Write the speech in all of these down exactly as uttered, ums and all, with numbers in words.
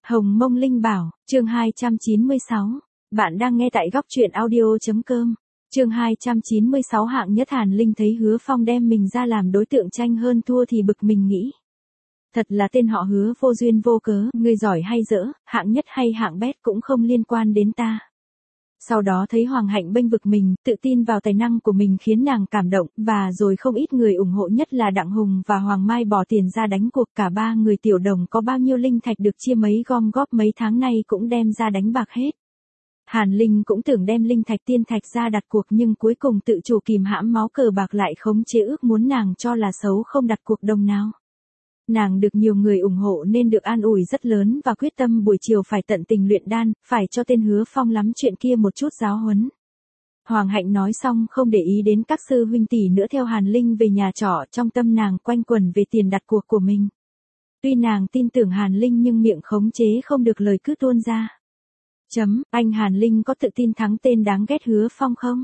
Hồng Mông Linh Bảo, chương hai trăm chín mươi sáu. Bạn đang nghe tại góc truyện audio.com. Chương hai trăm chín mươi sáu. Hạng nhất. Hàn Linh thấy Hứa Phong đem mình ra làm đối tượng tranh hơn thua thì bực mình nghĩ. Thật là tên họ Hứa vô duyên vô cớ, người giỏi hay dở, hạng nhất hay hạng bét cũng không liên quan đến ta. Sau đó thấy Hoàng Hạnh bênh vực mình, tự tin vào tài năng của mình khiến nàng cảm động, và rồi không ít người ủng hộ, nhất là Đặng Hùng và Hoàng Mai bỏ tiền ra đánh cuộc. Cả ba người tiểu đồng có bao nhiêu linh thạch được chia mấy gom góp mấy tháng nay cũng đem ra đánh bạc hết. Hàn Linh cũng tưởng đem linh thạch tiên thạch ra đặt cuộc, nhưng cuối cùng tự chủ kìm hãm máu cờ bạc lại khống chế ước muốn nàng cho là xấu không đặt cuộc đồng nào. Nàng được nhiều người ủng hộ nên được an ủi rất lớn và quyết tâm buổi chiều phải tận tình luyện đan, phải cho tên Hứa Phong lắm chuyện kia một chút giáo huấn. Hoàng Hạnh nói xong không để ý đến các sư huynh tỷ nữa, theo Hàn Linh về nhà trọ, trong tâm nàng quanh quẩn về tiền đặt cuộc của mình. Tuy nàng tin tưởng Hàn Linh nhưng miệng khống chế không được, lời cứ tuôn ra. Chấm, anh Hàn Linh có tự tin thắng tên đáng ghét Hứa Phong không?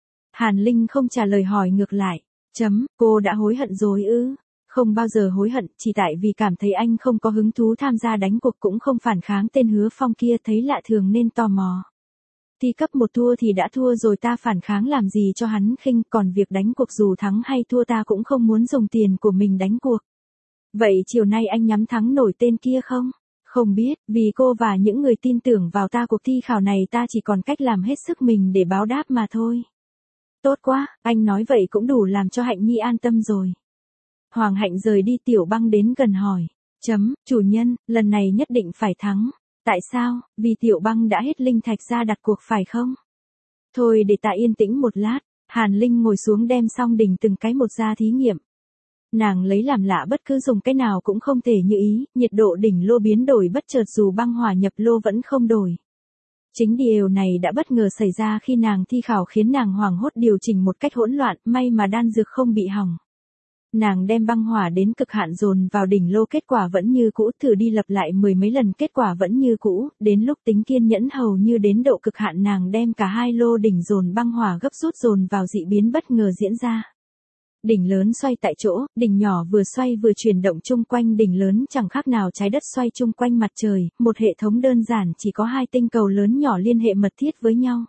Hàn Linh không trả lời, hỏi ngược lại. Chấm, cô đã hối hận rồi ư? Không bao giờ hối hận, chỉ tại vì cảm thấy anh không có hứng thú tham gia đánh cuộc, cũng không phản kháng tên Hứa Phong kia, thấy lạ thường nên tò mò. Thi cấp một thua thì đã thua rồi, ta phản kháng làm gì cho hắn khinh, còn việc đánh cuộc dù thắng hay thua ta cũng không muốn dùng tiền của mình đánh cuộc. Vậy chiều nay anh nhắm thắng nổi tên kia không? Không biết, vì cô và những người tin tưởng vào ta, cuộc thi khảo này ta chỉ còn cách làm hết sức mình để báo đáp mà thôi. Tốt quá, anh nói vậy cũng đủ làm cho Hạnh Nhi an tâm rồi. Hoàng Hạnh rời đi, Tiểu Băng đến gần hỏi. Chấm, chủ nhân, lần này nhất định phải thắng. Tại sao? Vì Tiểu Băng đã hết linh thạch ra đặt cuộc phải không? Thôi để ta yên tĩnh một lát. Hàn Linh ngồi xuống đem xong đỉnh từng cái một ra thí nghiệm. Nàng lấy làm lạ, bất cứ dùng cái nào cũng không thể như ý, nhiệt độ đỉnh lô biến đổi bất chợt, dù băng hỏa nhập lô vẫn không đổi. Chính điều này đã bất ngờ xảy ra khi nàng thi khảo, khiến nàng hoảng hốt điều chỉnh một cách hỗn loạn, may mà đan dược không bị hỏng. Nàng đem băng hỏa đến cực hạn dồn vào đỉnh lô, kết quả vẫn như cũ, thử đi lặp lại mười mấy lần kết quả vẫn như cũ, đến lúc tính kiên nhẫn hầu như đến độ cực hạn, nàng đem cả hai lô đỉnh dồn băng hỏa gấp rút dồn vào, dị biến bất ngờ diễn ra. Đỉnh lớn xoay tại chỗ, đỉnh nhỏ vừa xoay vừa chuyển động chung quanh đỉnh lớn, chẳng khác nào trái đất xoay chung quanh mặt trời, một hệ thống đơn giản chỉ có hai tinh cầu lớn nhỏ liên hệ mật thiết với nhau.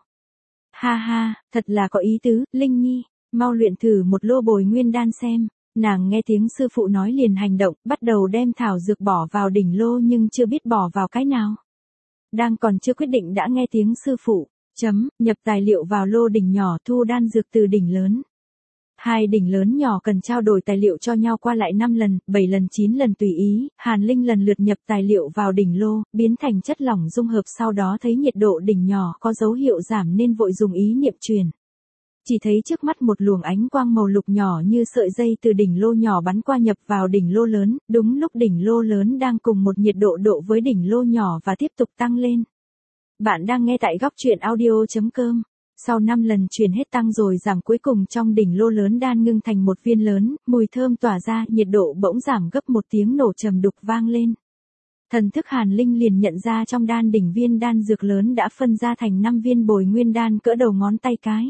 Ha ha, thật là có ý tứ, Linh Nhi, mau luyện thử một lô bồi nguyên đan xem. Nàng nghe tiếng sư phụ nói liền hành động, bắt đầu đem thảo dược bỏ vào đỉnh lô nhưng chưa biết bỏ vào cái nào. Đang còn chưa quyết định đã nghe tiếng sư phụ. Chấm, nhập tài liệu vào lô đỉnh nhỏ, thu đan dược từ đỉnh lớn. Hai đỉnh lớn nhỏ cần trao đổi tài liệu cho nhau qua lại năm lần, bảy lần, chín lần tùy ý. Hàn Linh lần lượt nhập tài liệu vào đỉnh lô, biến thành chất lỏng dung hợp, sau đó thấy nhiệt độ đỉnh nhỏ có dấu hiệu giảm nên vội dùng ý niệm truyền. Chỉ thấy trước mắt một luồng ánh quang màu lục nhỏ như sợi dây từ đỉnh lô nhỏ bắn qua nhập vào đỉnh lô lớn, đúng lúc đỉnh lô lớn đang cùng một nhiệt độ độ với đỉnh lô nhỏ và tiếp tục tăng lên. Bạn đang nghe tại góc truyện audio.com. Sau năm lần truyền hết tăng rồi giảm, cuối cùng trong đỉnh lô lớn đan ngưng thành một viên lớn, mùi thơm tỏa ra, nhiệt độ bỗng giảm gấp, một tiếng nổ trầm đục vang lên. Thần thức Hàn Linh liền nhận ra trong đan đỉnh viên đan dược lớn đã phân ra thành năm viên bồi nguyên đan cỡ đầu ngón tay cái.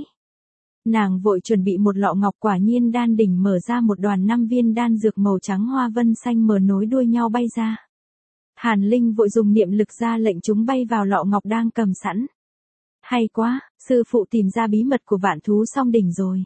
Nàng vội chuẩn bị một lọ ngọc, quả nhiên đan đỉnh mở ra, một đoàn năm viên đan dược màu trắng hoa vân xanh mờ nối đuôi nhau bay ra. Hàn Linh vội dùng niệm lực ra lệnh chúng bay vào lọ ngọc đang cầm sẵn. Hay quá, sư phụ tìm ra bí mật của vạn thú song đỉnh rồi.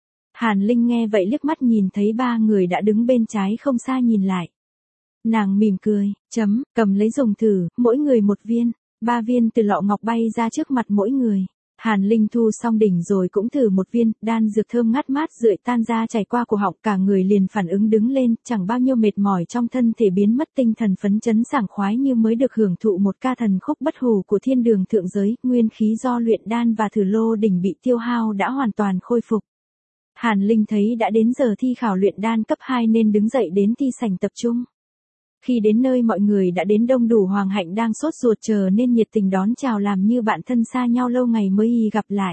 Hàn Linh nghe vậy liếc mắt nhìn thấy ba người đã đứng bên trái không xa nhìn lại. Nàng mỉm cười, chấm, cầm lấy dùng thử, mỗi người một viên, ba viên từ lọ ngọc bay ra trước mặt mỗi người. Hàn Linh thu xong đỉnh rồi cũng thử một viên, đan dược thơm ngát mát rượi tan ra chảy qua cổ họng, cả người liền phản ứng đứng lên, chẳng bao nhiêu mệt mỏi trong thân thể biến mất, tinh thần phấn chấn sảng khoái như mới được hưởng thụ một ca thần khúc bất hủ của thiên đường thượng giới, nguyên khí do luyện đan và thử lô đỉnh bị tiêu hao đã hoàn toàn khôi phục. Hàn Linh thấy đã đến giờ thi khảo luyện đan cấp hai nên đứng dậy đến thi sảnh tập trung. Khi đến nơi mọi người đã đến đông đủ, Hoàng Hạnh đang sốt ruột chờ nên nhiệt tình đón chào, làm như bạn thân xa nhau lâu ngày mới gặp lại.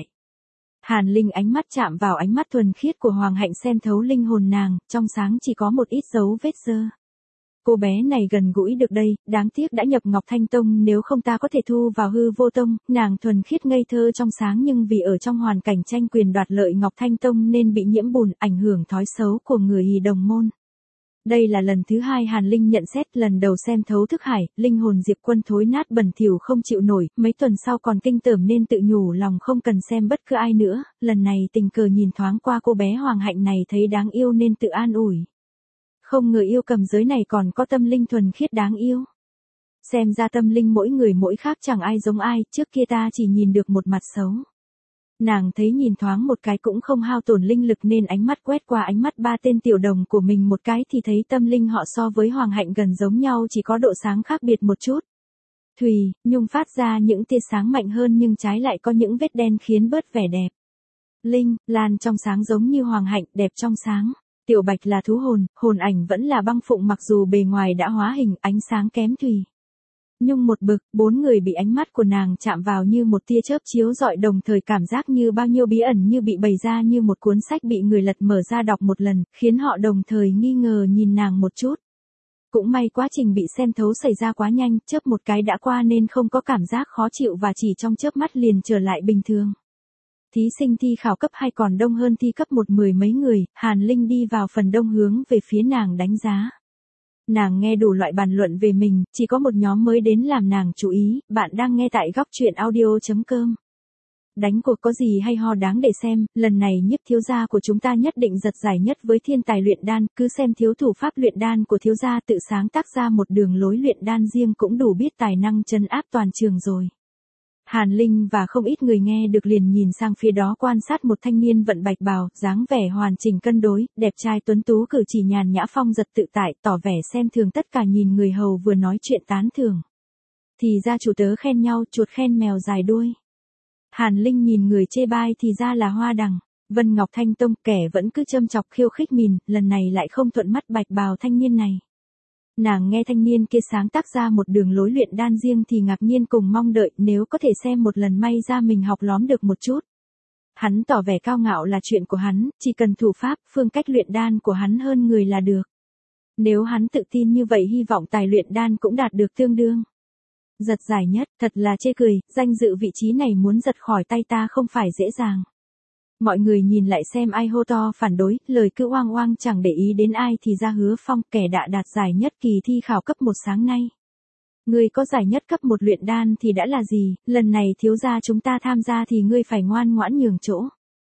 Hàn Linh ánh mắt chạm vào ánh mắt thuần khiết của Hoàng Hạnh, xem thấu linh hồn nàng, trong sáng chỉ có một ít dấu vết dơ. Cô bé này gần gũi được đây, đáng tiếc đã nhập Ngọc Thanh Tông, nếu không ta có thể thu vào Hư Vô Tông. Nàng thuần khiết ngây thơ trong sáng nhưng vì ở trong hoàn cảnh tranh quyền đoạt lợi Ngọc Thanh Tông nên bị nhiễm bùn, ảnh hưởng thói xấu của người đồng môn. Đây là lần thứ hai Hàn Linh nhận xét, lần đầu xem thấu thức hải, linh hồn Diệp Quân thối nát bẩn thỉu không chịu nổi, mấy tuần sau còn kinh tởm nên tự nhủ lòng không cần xem bất cứ ai nữa, lần này tình cờ nhìn thoáng qua cô bé Hoàng Hạnh này thấy đáng yêu nên tự an ủi. Không ngờ yêu cầm giới này còn có tâm linh thuần khiết đáng yêu. Xem ra tâm linh mỗi người mỗi khác chẳng ai giống ai, trước kia ta chỉ nhìn được một mặt xấu. Nàng thấy nhìn thoáng một cái cũng không hao tổn linh lực nên ánh mắt quét qua ánh mắt ba tên tiểu đồng của mình một cái thì thấy tâm linh họ so với Hoàng Hạnh gần giống nhau, chỉ có độ sáng khác biệt một chút. Thùy, Nhung phát ra những tia sáng mạnh hơn nhưng trái lại có những vết đen khiến bớt vẻ đẹp. Linh, Lan trong sáng giống như Hoàng Hạnh, đẹp trong sáng. Tiểu Bạch là thú hồn, hồn ảnh vẫn là băng phụng mặc dù bề ngoài đã hóa hình, ánh sáng kém Thùy. Nhung một bực, bốn người bị ánh mắt của nàng chạm vào như một tia chớp chiếu rọi, đồng thời cảm giác như bao nhiêu bí ẩn như bị bày ra như một cuốn sách bị người lật mở ra đọc một lần, khiến họ đồng thời nghi ngờ nhìn nàng một chút. Cũng may quá trình bị xem thấu xảy ra quá nhanh, chớp một cái đã qua nên không có cảm giác khó chịu và chỉ trong chớp mắt liền trở lại bình thường. Thí sinh thi khảo cấp hai còn đông hơn thi cấp một mười mấy người, Hàn Linh đi vào phần đông hướng về phía nàng đánh giá. Nàng nghe đủ loại bàn luận về mình, chỉ có một nhóm mới đến làm nàng chú ý, bạn đang nghe tại góc truyện audio chấm com. Đánh cuộc có gì hay ho đáng để xem, lần này Nhiếp thiếu gia của chúng ta nhất định giật giải nhất với thiên tài luyện đan, cứ xem thiếu thủ pháp luyện đan của thiếu gia tự sáng tác ra một đường lối luyện đan riêng cũng đủ biết tài năng trấn áp toàn trường rồi. Hàn Linh và không ít người nghe được liền nhìn sang phía đó quan sát một thanh niên vận bạch bào, dáng vẻ hoàn chỉnh cân đối, đẹp trai tuấn tú, cử chỉ nhàn nhã phong giật tự tại, tỏ vẻ xem thường tất cả, nhìn người hầu vừa nói chuyện tán thưởng. Thì ra chủ tớ khen nhau, chuột khen mèo dài đuôi. Hàn Linh nhìn người chê bai thì ra là Hoa Đằng, Vân Ngọc Thanh Tông, kẻ vẫn cứ châm chọc khiêu khích mình, lần này lại không thuận mắt bạch bào thanh niên này. Nàng nghe thanh niên kia sáng tác ra một đường lối luyện đan riêng thì ngạc nhiên cùng mong đợi, nếu có thể xem một lần may ra mình học lóm được một chút. Hắn tỏ vẻ cao ngạo là chuyện của hắn, chỉ cần thủ pháp, phương cách luyện đan của hắn hơn người là được. Nếu hắn tự tin như vậy hy vọng tài luyện đan cũng đạt được tương đương. Giật giải nhất, thật là chê cười, danh dự vị trí này muốn giật khỏi tay ta không phải dễ dàng. Mọi người nhìn lại xem ai hô to phản đối, lời cứ oang oang chẳng để ý đến ai thì ra Hứa Phong, kẻ đã đạt giải nhất kỳ thi khảo cấp một sáng nay. Ngươi có giải nhất cấp một luyện đan thì đã là gì, lần này thiếu gia chúng ta tham gia thì ngươi phải ngoan ngoãn nhường chỗ.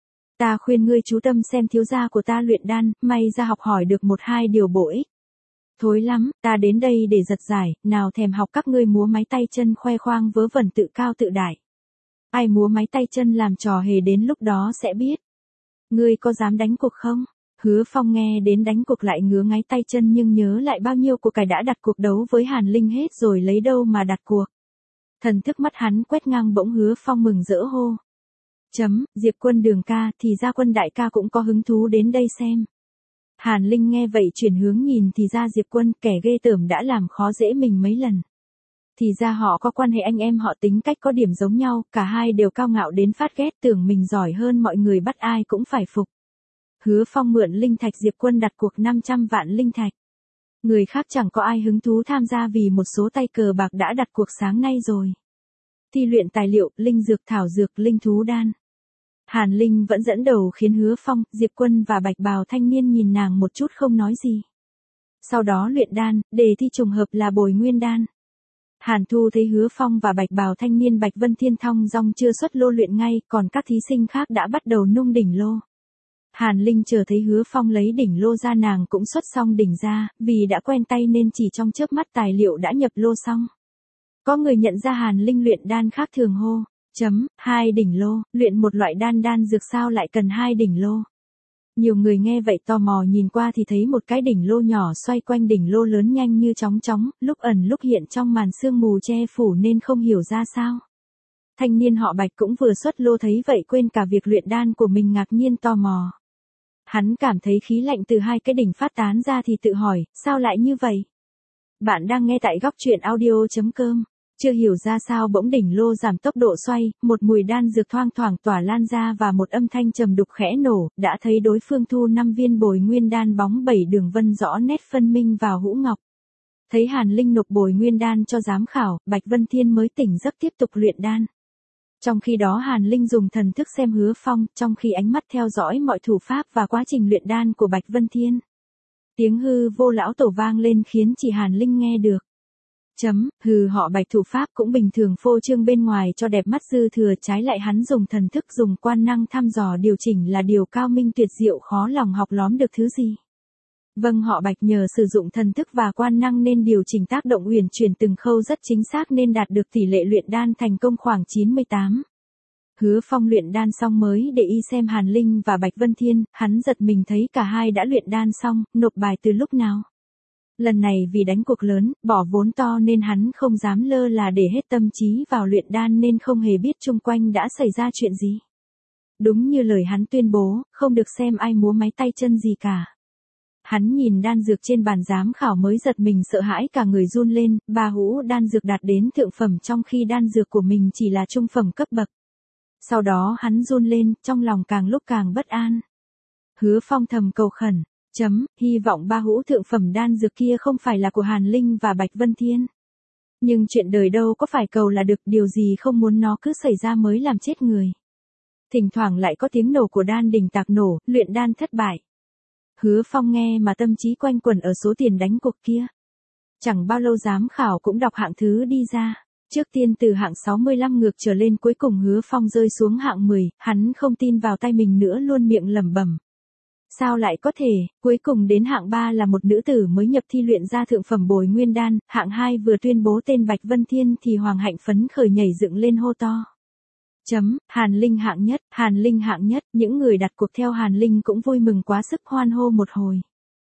Ta khuyên ngươi chú tâm xem thiếu gia của ta luyện đan, may ra học hỏi được một hai điều bổ ích. Thối lắm, ta đến đây để giật giải, nào thèm học các ngươi múa máy tay chân khoe khoang vớ vẩn tự cao tự đại. Ai múa máy tay chân làm trò hề đến lúc đó sẽ biết. Ngươi có dám đánh cuộc không? Hứa Phong nghe đến đánh cuộc lại ngứa ngáy tay chân nhưng nhớ lại bao nhiêu của cải đã đặt cuộc đấu với Hàn Linh hết rồi lấy đâu mà đặt cuộc. Thần thức mắt hắn quét ngang bỗng Hứa Phong mừng rỡ hô. Chấm, Diệp Quân đường ca thì ra Quân đại ca cũng có hứng thú đến đây xem. Hàn Linh nghe vậy chuyển hướng nhìn thì ra Diệp Quân, kẻ ghê tởm đã làm khó dễ mình mấy lần. Thì ra họ có quan hệ anh em họ, tính cách có điểm giống nhau, cả hai đều cao ngạo đến phát ghét, tưởng mình giỏi hơn mọi người bắt ai cũng phải phục. Hứa Phong mượn linh thạch Diệp Quân đặt cuộc năm trăm vạn linh thạch. Người khác chẳng có ai hứng thú tham gia vì một số tay cờ bạc đã đặt cuộc sáng nay rồi. Thi luyện tài liệu, linh dược thảo dược, linh thú đan. Hàn Linh vẫn dẫn đầu khiến Hứa Phong, Diệp Quân và bạch bào thanh niên nhìn nàng một chút không nói gì. Sau đó luyện đan, đề thi trùng hợp là bồi nguyên đan. Hàn Thu thấy Hứa Phong và bạch bào thanh niên Bạch Vân Thiên thong dong chưa xuất lô luyện ngay, còn các thí sinh khác đã bắt đầu nung đỉnh lô. Hàn Linh chờ thấy Hứa Phong lấy đỉnh lô ra nàng cũng xuất xong đỉnh ra, vì đã quen tay nên chỉ trong chớp mắt tài liệu đã nhập lô xong. Có người nhận ra Hàn Linh luyện đan khác thường hô, chấm, hai đỉnh lô, luyện một loại đan đan dược sao lại cần hai đỉnh lô. Nhiều người nghe vậy tò mò nhìn qua thì thấy một cái đỉnh lô nhỏ xoay quanh đỉnh lô lớn nhanh như chóng chóng, lúc ẩn lúc hiện trong màn sương mù che phủ nên không hiểu ra sao. Thanh niên họ Bạch cũng vừa xuất lô thấy vậy quên cả việc luyện đan của mình ngạc nhiên tò mò. Hắn cảm thấy khí lạnh từ hai cái đỉnh phát tán ra thì tự hỏi, sao lại như vậy? Bạn đang nghe tại góc truyện audio chấm com. Chưa hiểu ra sao bỗng đỉnh lô giảm tốc độ xoay, một mùi đan dược thoang thoảng tỏa lan ra và một âm thanh trầm đục khẽ nổ, đã thấy đối phương thu năm viên bồi nguyên đan bóng bảy đường vân rõ nét phân minh vào hũ ngọc. Thấy Hàn Linh nộp bồi nguyên đan cho giám khảo, Bạch Vân Thiên mới tỉnh giấc tiếp tục luyện đan. Trong khi đó Hàn Linh dùng thần thức xem Hứa Phong, trong khi ánh mắt theo dõi mọi thủ pháp và quá trình luyện đan của Bạch Vân Thiên. Tiếng hư vô lão tổ vang lên khiến chỉ Hàn Linh nghe được. Chấm, hừ họ Bạch thủ pháp cũng bình thường phô trương bên ngoài cho đẹp mắt dư thừa, trái lại hắn dùng thần thức dùng quan năng thăm dò điều chỉnh là điều cao minh tuyệt diệu khó lòng học lóm được thứ gì. Vâng họ Bạch nhờ sử dụng thần thức và quan năng nên điều chỉnh tác động uyển chuyển từng khâu rất chính xác nên đạt được tỷ lệ luyện đan thành công khoảng chín mươi tám. Hứa Phong luyện đan xong mới để y xem Hàn Linh và Bạch Vân Thiên, hắn giật mình thấy cả hai đã luyện đan xong, nộp bài từ lúc nào. Lần này vì đánh cuộc lớn, bỏ vốn to nên hắn không dám lơ là để hết tâm trí vào luyện đan nên không hề biết chung quanh đã xảy ra chuyện gì. Đúng như lời hắn tuyên bố, không được xem ai múa máy tay chân gì cả. Hắn nhìn đan dược trên bàn giám khảo mới giật mình sợ hãi cả người run lên, ba hũ đan dược đạt đến thượng phẩm trong khi đan dược của mình chỉ là trung phẩm cấp bậc. Sau đó hắn run lên, trong lòng càng lúc càng bất an. Hứa Phong thầm cầu khẩn, chấm, hy vọng ba hũ thượng phẩm đan dược kia không phải là của Hàn Linh và Bạch Vân Thiên. Nhưng chuyện đời đâu có phải cầu là được, điều gì không muốn nó cứ xảy ra mới làm chết người. Thỉnh thoảng lại có tiếng nổ của đan đỉnh tạc nổ, luyện đan thất bại. Hứa Phong nghe mà tâm trí quanh quẩn ở số tiền đánh cuộc kia. Chẳng bao lâu giám khảo cũng đọc hạng thứ đi ra. Trước tiên từ hạng sáu mươi lăm ngược trở lên, cuối cùng Hứa Phong rơi xuống hạng mười, hắn không tin vào tay mình nữa luôn miệng lẩm bẩm. Sao lại có thể, cuối cùng đến hạng ba là một nữ tử mới nhập thi luyện ra thượng phẩm bồi nguyên đan, hạng hai vừa tuyên bố tên Bạch Vân Thiên thì Hoàng Hạnh phấn khởi nhảy dựng lên hô to. Chấm, Hàn Linh hạng nhất, Hàn Linh hạng nhất, những người đặt cuộc theo Hàn Linh cũng vui mừng quá sức hoan hô một hồi.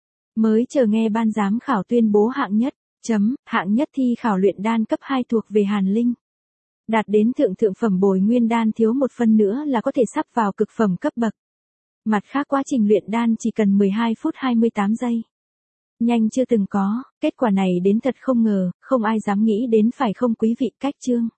Mới chờ nghe ban giám khảo tuyên bố hạng nhất, chấm, hạng nhất thi khảo luyện đan cấp hai thuộc về Hàn Linh. Đạt đến thượng thượng phẩm bồi nguyên đan, thiếu một phân nữa là có thể sắp vào cực phẩm cấp bậc. Mặt khác quá trình luyện đan chỉ cần mười hai phút hai mươi tám giây. Nhanh chưa từng có, kết quả này đến thật không ngờ, không ai dám nghĩ đến phải không quý vị. Cách chương